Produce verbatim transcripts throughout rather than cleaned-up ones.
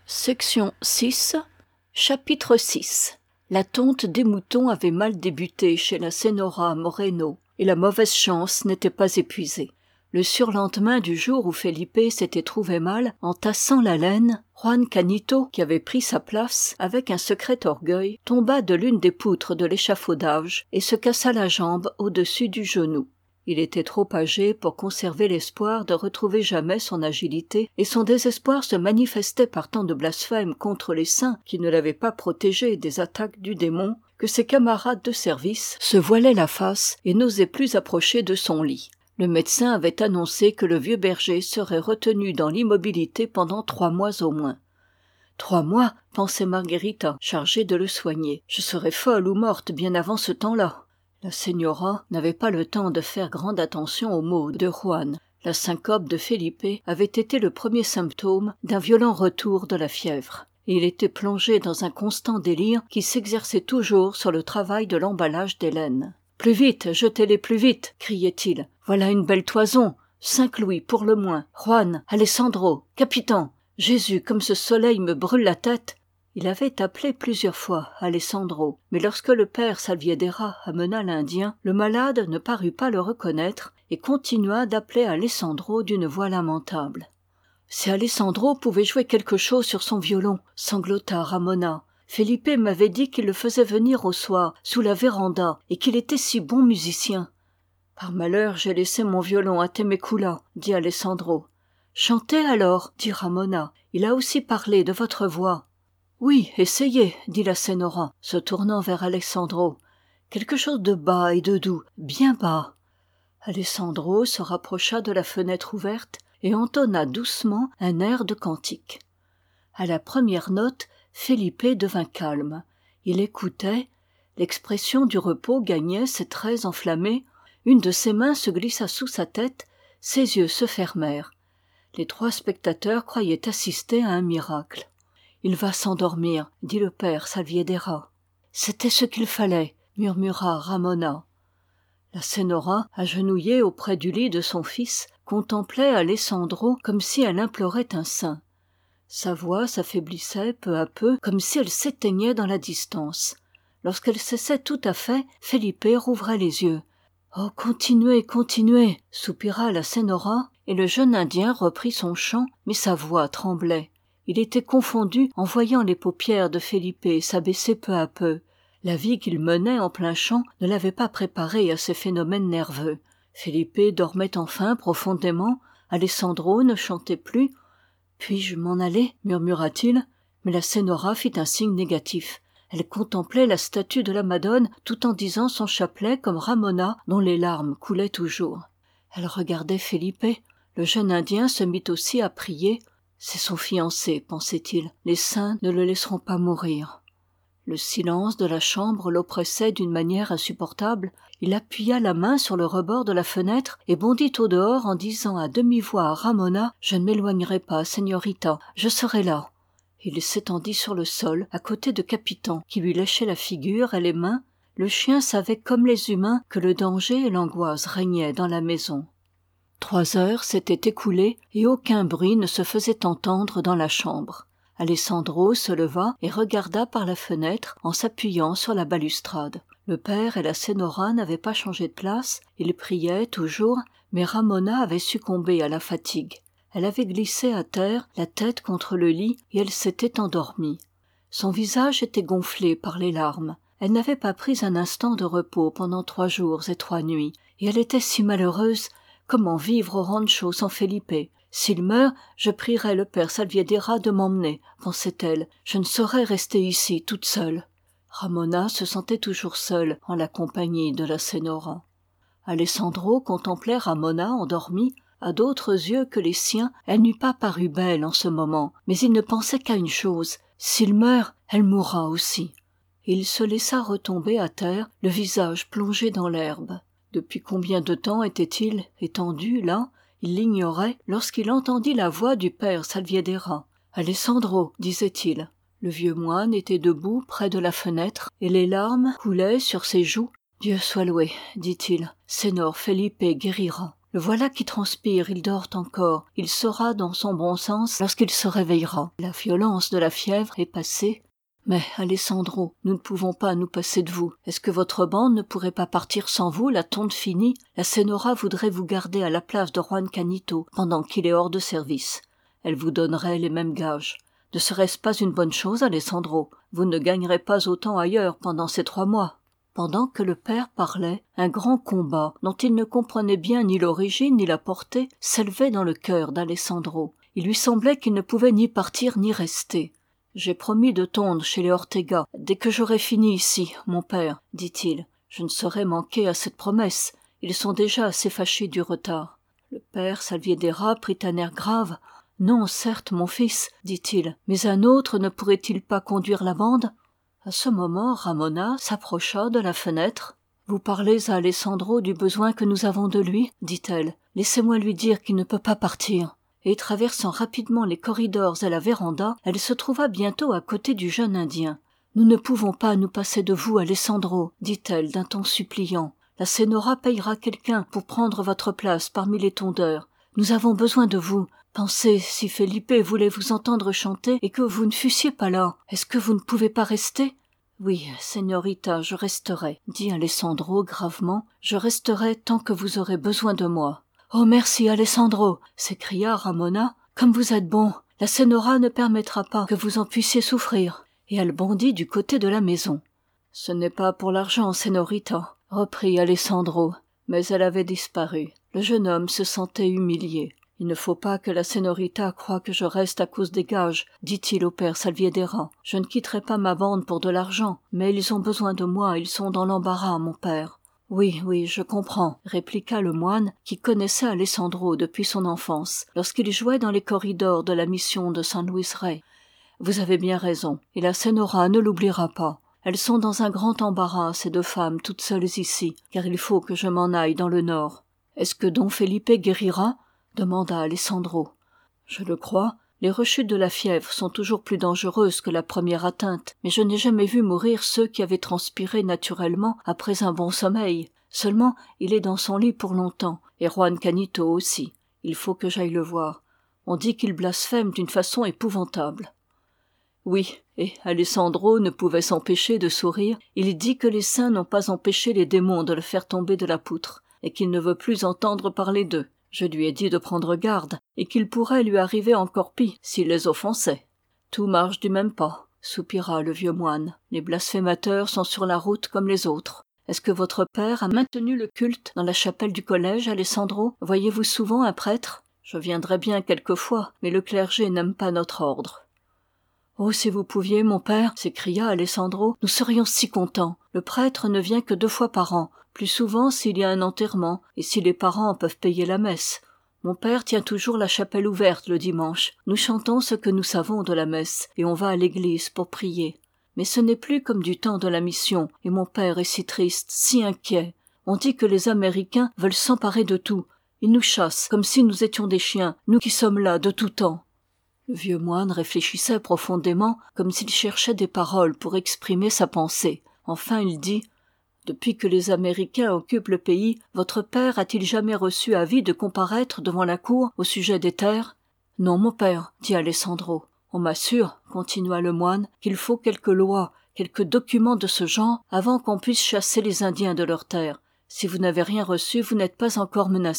Section six, chapitre six. La tonte des moutons avait mal débuté chez la Senora Moreno, et la mauvaise chance n'était pas épuisée. Le surlendemain du jour où Felipe s'était trouvé mal, en tassant la laine, Juan Canito, qui avait pris sa place, avec un secret orgueil, tomba de l'une des poutres de l'échafaudage et se cassa la jambe au-dessus du genou. Il était trop âgé pour conserver l'espoir de retrouver jamais son agilité, et son désespoir se manifestait par tant de blasphèmes contre les saints qui ne l'avaient pas protégé des attaques du démon, que ses camarades de service se voilaient la face et n'osaient plus approcher de son lit. Le médecin avait annoncé que le vieux berger serait retenu dans l'immobilité pendant trois mois au moins. Trois mois, pensait Margarita, chargée de le soigner. Je serais folle ou morte bien avant ce temps-là. La señora n'avait pas le temps de faire grande attention aux mots de Juan. La syncope de Felipe avait été le premier symptôme d'un violent retour de la fièvre. Et il était plongé dans un constant délire qui s'exerçait toujours sur le travail de l'emballage des laines. « Plus vite, jetez-les plus vite !» criait-il. « Voilà une belle toison. Cinq louis pour le moins. Juan, Alessandro, Capitan. Jésus, comme ce soleil me brûle la tête !» Il avait appelé plusieurs fois Alessandro, mais lorsque le père Salviedera amena l'Indien, le malade ne parut pas le reconnaître et continua d'appeler Alessandro d'une voix lamentable. « Si Alessandro pouvait jouer quelque chose sur son violon, sanglota Ramona. Felipe m'avait dit qu'il le faisait venir au soir, sous la véranda, et qu'il était si bon musicien. »« Par malheur, j'ai laissé mon violon à Temecula, » dit Alessandro. « Chantez alors, » dit Ramona. « Il a aussi parlé de votre voix. » « Oui, essayez, » dit la Senora, se tournant vers Alessandro. « Quelque chose de bas et de doux, bien bas. » Alessandro se rapprocha de la fenêtre ouverte et entonna doucement un air de cantique. À la première note, Felipe devint calme. Il écoutait, l'expression du repos gagnait ses traits enflammés, une de ses mains se glissa sous sa tête, ses yeux se fermèrent. Les trois spectateurs croyaient assister à un miracle. « Il va s'endormir, » dit le père Salviedera. « C'était ce qu'il fallait, » murmura Ramona. La Senora, agenouillée auprès du lit de son fils, contemplait Alessandro comme si elle implorait un saint. Sa voix s'affaiblissait peu à peu, comme si elle s'éteignait dans la distance. Lorsqu'elle cessait tout à fait, Felipe rouvrait les yeux. « Oh, continuez, continuez !» soupira la Senora, et le jeune Indien reprit son chant, mais sa voix tremblait. Il était confondu en voyant les paupières de Felipe s'abaisser peu à peu. La vie qu'il menait en plein champ ne l'avait pas préparé à ces phénomènes nerveux. Felipe dormait enfin profondément, Alessandro ne chantait plus. « Puis-je m'en aller ?» murmura-t-il, mais la Senora fit un signe négatif. Elle contemplait la statue de la Madone tout en disant son chapelet comme Ramona dont les larmes coulaient toujours. Elle regardait Felipe. Le jeune Indien se mit aussi à prier. C'est son fiancé, pensait-il. Les saints ne le laisseront pas mourir. Le silence de la chambre l'oppressait d'une manière insupportable. Il appuya la main sur le rebord de la fenêtre et bondit au dehors en disant à demi-voix à Ramona « Je ne m'éloignerai pas, señorita, je serai là. » Il s'étendit sur le sol, à côté de Capitan, qui lui léchait la figure et les mains. Le chien savait comme les humains que le danger et l'angoisse régnaient dans la maison. Trois heures s'étaient écoulées et aucun bruit ne se faisait entendre dans la chambre. Alessandro se leva et regarda par la fenêtre en s'appuyant sur la balustrade. Le père et la Senora n'avaient pas changé de place, ils priaient toujours, mais Ramona avait succombé à la fatigue. Elle avait glissé à terre, la tête contre le lit, et elle s'était endormie. Son visage était gonflé par les larmes. Elle n'avait pas pris un instant de repos pendant trois jours et trois nuits, et elle était si malheureuse. Comment vivre au rancho sans Felipe? S'il meurt, je prierai le père Salviedera de m'emmener, pensait-elle. Je ne saurais rester ici toute seule. Ramona se sentait toujours seule en la compagnie de la Senora. Alessandro contemplait Ramona endormie. À d'autres yeux que les siens, elle n'eût pas paru belle en ce moment, mais il ne pensait qu'à une chose. S'il meurt, elle mourra aussi. Et il se laissa retomber à terre, le visage plongé dans l'herbe. Depuis combien de temps était-il étendu là? Il l'ignorait lorsqu'il entendit la voix du père Salviedera. « Alessandro » disait-il. Le vieux moine était debout près de la fenêtre et les larmes coulaient sur ses joues. « Dieu soit loué » dit-il. « Sénor Felipe guérira. » Le voilà qui transpire, il dort encore. Il sera dans son bon sens lorsqu'il se réveillera. La violence de la fièvre est passée. Mais, Alessandro, nous ne pouvons pas nous passer de vous. Est-ce que votre bande ne pourrait pas partir sans vous, la tonte finie? La Senora voudrait vous garder à la place de Juan Canito pendant qu'il est hors de service. Elle vous donnerait les mêmes gages. Ne serait-ce pas une bonne chose, Alessandro? Vous ne gagnerez pas autant ailleurs pendant ces trois mois. Pendant que le père parlait, un grand combat, dont il ne comprenait bien ni l'origine ni la portée, s'élevait dans le cœur d'Alessandro. Il lui semblait qu'il ne pouvait ni partir ni rester. « J'ai promis de tondre chez les Ortega dès que j'aurai fini ici, mon père, dit-il. Je ne saurais manquer à cette promesse. Ils sont déjà assez fâchés du retard. » Le père Salviedera prit un air grave. « Non, certes, mon fils, dit-il, mais un autre ne pourrait-il pas conduire la bande ?» À ce moment, Ramona s'approcha de la fenêtre. « Vous parlez à Alessandro du besoin que nous avons de lui, dit-elle. Laissez-moi lui dire qu'il ne peut pas partir. » Et traversant rapidement les corridors et la véranda, elle se trouva bientôt à côté du jeune Indien. « Nous ne pouvons pas nous passer de vous, Alessandro, dit-elle d'un ton suppliant. La Senora payera quelqu'un pour prendre votre place parmi les tondeurs. Nous avons besoin de vous. Pensez, si Felipe voulait vous entendre chanter et que vous ne fussiez pas là, est-ce que vous ne pouvez pas rester ?»« Oui, señorita, je resterai, dit Alessandro gravement. Je resterai tant que vous aurez besoin de moi. »« Oh, merci, Alessandro !» s'écria Ramona. « Comme vous êtes bon. La Senora ne permettra pas que vous en puissiez souffrir. » Et elle bondit du côté de la maison. « Ce n'est pas pour l'argent, señorita, » reprit Alessandro. Mais elle avait disparu. Le jeune homme se sentait humilié. « Il ne faut pas que la Senorita croie que je reste à cause des gages, dit-il au père Salviedera. Je ne quitterai pas ma bande pour de l'argent, mais ils ont besoin de moi, ils sont dans l'embarras, mon père. »« Oui, oui, je comprends, » répliqua le moine, qui connaissait Alessandro depuis son enfance, lorsqu'il jouait dans les corridors de la mission de San Luis Rey. « Vous avez bien raison, et la Senora ne l'oubliera pas. Elles sont dans un grand embarras, ces deux femmes, toutes seules ici, car il faut que je m'en aille dans le nord. Est-ce que Don Felipe guérira ?» demanda Alessandro. « Je le crois. Les rechutes de la fièvre sont toujours plus dangereuses que la première atteinte, mais je n'ai jamais vu mourir ceux qui avaient transpiré naturellement après un bon sommeil. Seulement, il est dans son lit pour longtemps, et Juan Canito aussi. Il faut que j'aille le voir. On dit qu'il blasphème d'une façon épouvantable. » Oui, et Alessandro ne pouvait s'empêcher de sourire. Il dit que les saints n'ont pas empêché les démons de le faire tomber de la poutre, et qu'il ne veut plus entendre parler d'eux. Je lui ai dit de prendre garde, et qu'il pourrait lui arriver encore pis s'il les offensait. Tout marche du même pas, soupira le vieux moine. Les blasphémateurs sont sur la route comme les autres. Est-ce que votre père a maintenu le culte dans la chapelle du collège, Alessandro? Voyez-vous souvent un prêtre? Je viendrai bien quelquefois, mais le clergé n'aime pas notre ordre. Oh, si vous pouviez, mon père, s'écria Alessandro, nous serions si contents. Le prêtre ne vient que deux fois par an, plus souvent s'il y a un enterrement, et si les parents peuvent payer la messe. Mon père tient toujours la chapelle ouverte le dimanche. Nous chantons ce que nous savons de la messe, et on va à l'église pour prier. Mais ce n'est plus comme du temps de la mission, et mon père est si triste, si inquiet. On dit que les Américains veulent s'emparer de tout. Ils nous chassent comme si nous étions des chiens, nous qui sommes là de tout temps. Le vieux moine réfléchissait profondément, comme s'il cherchait des paroles pour exprimer sa pensée. Enfin il dit « Depuis que les Américains occupent le pays, votre père a-t-il jamais reçu avis de comparaître devant la cour au sujet des terres ?»« Non, mon père, » dit Alessandro. « On m'assure, » continua le moine, « qu'il faut quelques lois, quelques documents de ce genre avant qu'on puisse chasser les Indiens de leurs terres. Si vous n'avez rien reçu, vous n'êtes pas encore menacé. »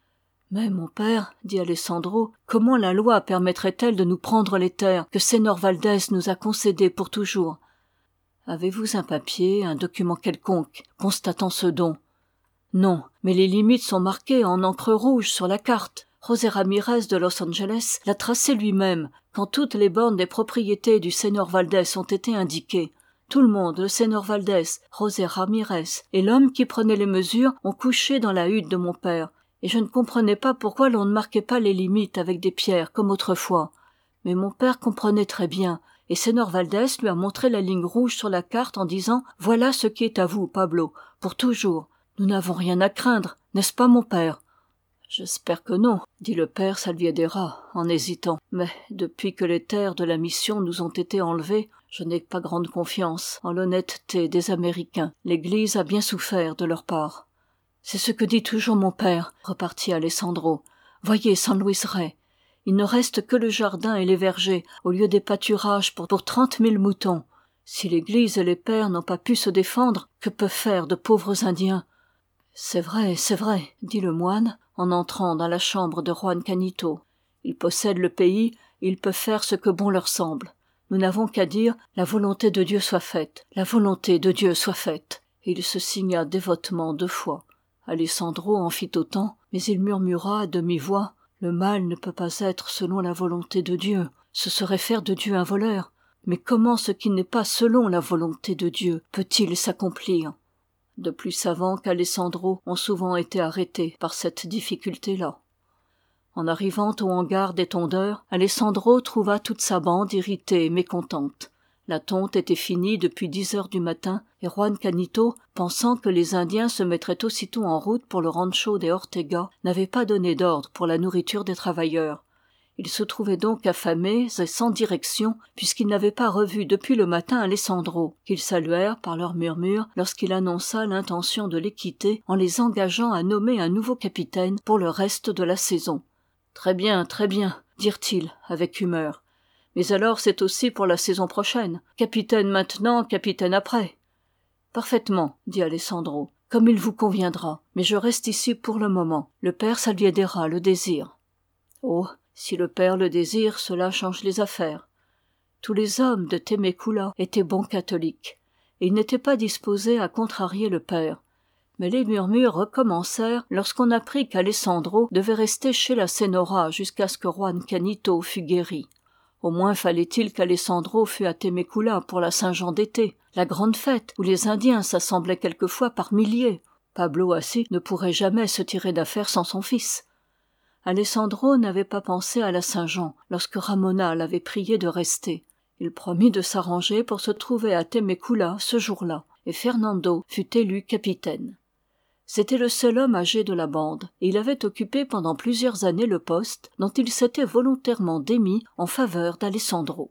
« Mais, mon père, dit Alessandro, comment la loi permettrait-elle de nous prendre les terres que Sénor Valdez nous a concédées pour toujours? Avez-vous un papier, un document quelconque, constatant ce don? Non, mais les limites sont marquées en encre rouge sur la carte. José Ramirez de Los Angeles l'a tracé lui-même, quand toutes les bornes des propriétés du Sénor Valdez ont été indiquées. Tout le monde, le Sénor Valdez, José Ramirez, et l'homme qui prenait les mesures ont couché dans la hutte de mon père. Et je ne comprenais pas pourquoi l'on ne marquait pas les limites avec des pierres comme autrefois. Mais mon père comprenait très bien, et Sénor Valdez lui a montré la ligne rouge sur la carte en disant « Voilà ce qui est à vous, Pablo, pour toujours. Nous n'avons rien à craindre, n'est-ce pas, mon père ?» « J'espère que non, » dit le père Salviedera, en hésitant. « Mais depuis que les terres de la mission nous ont été enlevées, je n'ai pas grande confiance en l'honnêteté des Américains. L'Église a bien souffert de leur part. » C'est ce que dit toujours mon père, repartit Alessandro. Voyez San Luis Rey. Il ne reste que le jardin et les vergers, au lieu des pâturages pour, pour trente mille moutons. Si l'église et les pères n'ont pas pu se défendre, que peuvent faire de pauvres Indiens? C'est vrai, c'est vrai, dit le moine, en entrant dans la chambre de Juan Canito. Ils possèdent le pays, et ils peuvent faire ce que bon leur semble. Nous n'avons qu'à dire « La volonté de Dieu soit faite, la volonté de Dieu soit faite ». Et il se signa dévotement deux fois. Alessandro en fit autant, mais il murmura à demi-voix « Le mal ne peut pas être selon la volonté de Dieu, ce serait faire de Dieu un voleur. Mais comment ce qui n'est pas selon la volonté de Dieu peut-il s'accomplir ?» De plus savants qu'Alessandro ont souvent été arrêtés par cette difficulté-là. En arrivant au hangar des tondeurs, Alessandro trouva toute sa bande irritée et mécontente. La tonte était finie depuis dix heures du matin, et Juan Canito, pensant que les Indiens se mettraient aussitôt en route pour le rancho des Ortega, n'avait pas donné d'ordre pour la nourriture des travailleurs. Ils se trouvaient donc affamés et sans direction, puisqu'ils n'avaient pas revu depuis le matin Alessandro, qu'ils saluèrent par leurs murmures lorsqu'il annonça l'intention de les quitter en les engageant à nommer un nouveau capitaine pour le reste de la saison. « Très bien, très bien, dirent-ils avec humeur. Mais alors c'est aussi pour la saison prochaine. Capitaine maintenant, capitaine après. Parfaitement, dit Alessandro, comme il vous conviendra. Mais je reste ici pour le moment. Le père Salviedera le désire. Oh, si le père le désire, cela change les affaires. Tous les hommes de Temecula étaient bons catholiques, et ils n'étaient pas disposés à contrarier le père. Mais les murmures recommencèrent lorsqu'on apprit qu'Alessandro devait rester chez la Senora jusqu'à ce que Juan Canito fût guéri. Au moins fallait-il qu'Alessandro fût à Temecula pour la Saint-Jean d'été, la grande fête où les Indiens s'assemblaient quelquefois par milliers. Pablo Assi ne pourrait jamais se tirer d'affaire sans son fils. Alessandro n'avait pas pensé à la Saint-Jean lorsque Ramona l'avait prié de rester. Il promit de s'arranger pour se trouver à Temecula ce jour-là, et Fernando fut élu capitaine. C'était le seul homme âgé de la bande, et il avait occupé pendant plusieurs années le poste dont il s'était volontairement démis en faveur d'Alessandro.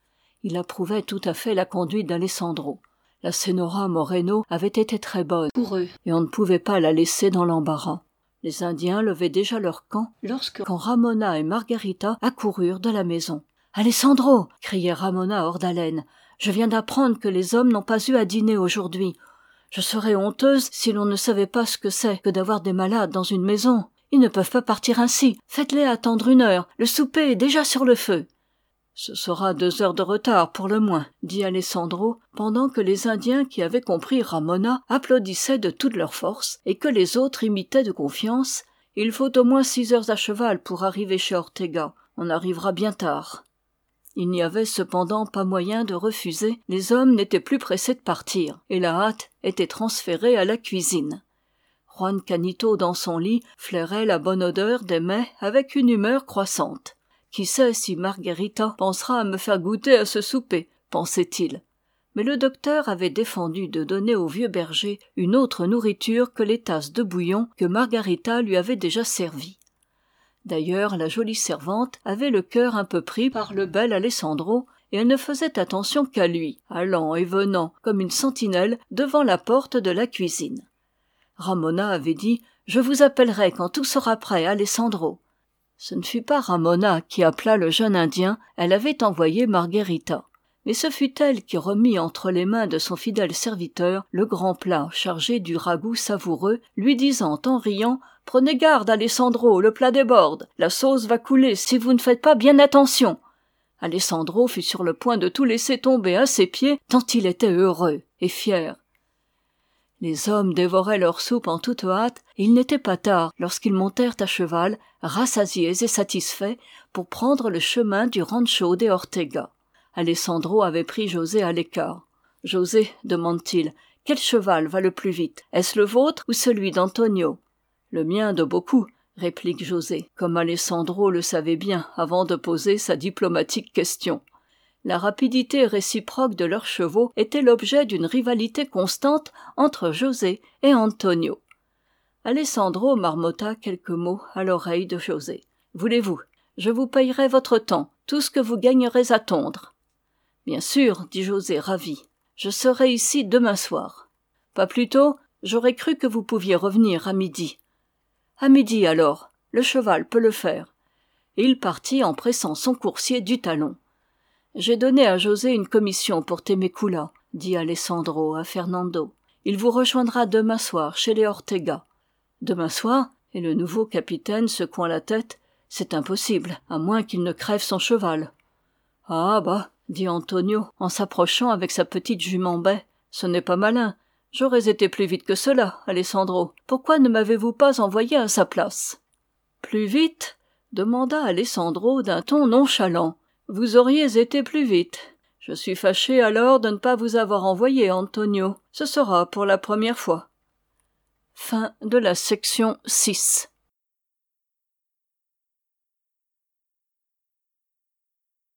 Il approuvait tout à fait la conduite d'Alessandro. La Senora Moreno avait été très bonne pour eux, et on ne pouvait pas la laisser dans l'embarras. Les Indiens levaient déjà leur camp lorsque quand Ramona et Margarita accoururent de la maison. « Alessandro !» criait Ramona hors d'haleine. « Je viens d'apprendre que les hommes n'ont pas eu à dîner aujourd'hui. Je serais honteuse si l'on ne savait pas ce que c'est que d'avoir des malades dans une maison. Ils ne peuvent pas partir ainsi. Faites-les attendre une heure. Le souper est déjà sur le feu. »« Ce sera deux heures de retard pour le moins, » dit Alessandro, pendant que les Indiens qui avaient compris Ramona applaudissaient de toute leur force et que les autres imitaient de confiance. « Il faut au moins six heures à cheval pour arriver chez Ortega. On arrivera bien tard. » Il n'y avait cependant pas moyen de refuser, les hommes n'étaient plus pressés de partir, et la hâte était transférée à la cuisine. Juan Canito dans son lit flairait la bonne odeur des mets avec une humeur croissante. « Qui sait si Margarita pensera à me faire goûter à ce souper ?» pensait-il. Mais le docteur avait défendu de donner au vieux berger une autre nourriture que les tasses de bouillon que Margarita lui avait déjà servies. D'ailleurs, la jolie servante avait le cœur un peu pris par le bel Alessandro, et elle ne faisait attention qu'à lui, allant et venant comme une sentinelle devant la porte de la cuisine. Ramona avait dit « Je vous appellerai quand tout sera prêt, Alessandro ». Ce ne fut pas Ramona qui appela le jeune Indien, elle avait envoyé Margarita. Mais ce fut elle qui remit entre les mains de son fidèle serviteur le grand plat chargé du ragoût savoureux, lui disant en riant « Prenez garde, Alessandro, le plat déborde. La sauce va couler si vous ne faites pas bien attention. » Alessandro fut sur le point de tout laisser tomber à ses pieds tant il était heureux et fier. Les hommes dévoraient leur soupe en toute hâte, et il n'était pas tard lorsqu'ils montèrent à cheval, rassasiés et satisfaits, pour prendre le chemin du rancho des Ortega. Alessandro avait pris José à l'écart. « José, demande-t-il, quel cheval va le plus vite? Est-ce le vôtre ou celui d'Antonio ?»« Le mien de beaucoup, » réplique José, comme Alessandro le savait bien avant de poser sa diplomatique question. La rapidité réciproque de leurs chevaux était l'objet d'une rivalité constante entre José et Antonio. Alessandro marmotta quelques mots à l'oreille de José. « Voulez-vous, je vous payerai votre temps, tout ce que vous gagnerez à tondre. » « Bien sûr, dit José ravi. Je serai ici demain soir. »« Pas plus tôt ? j'aurais cru que vous pouviez revenir à midi. À midi alors, le cheval peut le faire. Et il partit en pressant son coursier du talon. J'ai donné à José une commission pour Temecula, dit Alessandro à Fernando. Il vous rejoindra demain soir chez les Ortega. Demain soir? Et le nouveau capitaine secouant la tête. C'est impossible, à moins qu'il ne crève son cheval. Ah bah, dit Antonio en s'approchant avec sa petite jument baie, ce n'est pas malin. J'aurais été plus vite que cela, Alessandro. Pourquoi ne m'avez-vous pas envoyé à sa place? Plus vite? Demanda Alessandro d'un ton nonchalant. Vous auriez été plus vite. Je suis fâché alors de ne pas vous avoir envoyé, Antonio. Ce sera pour la première fois. Fin de la section six.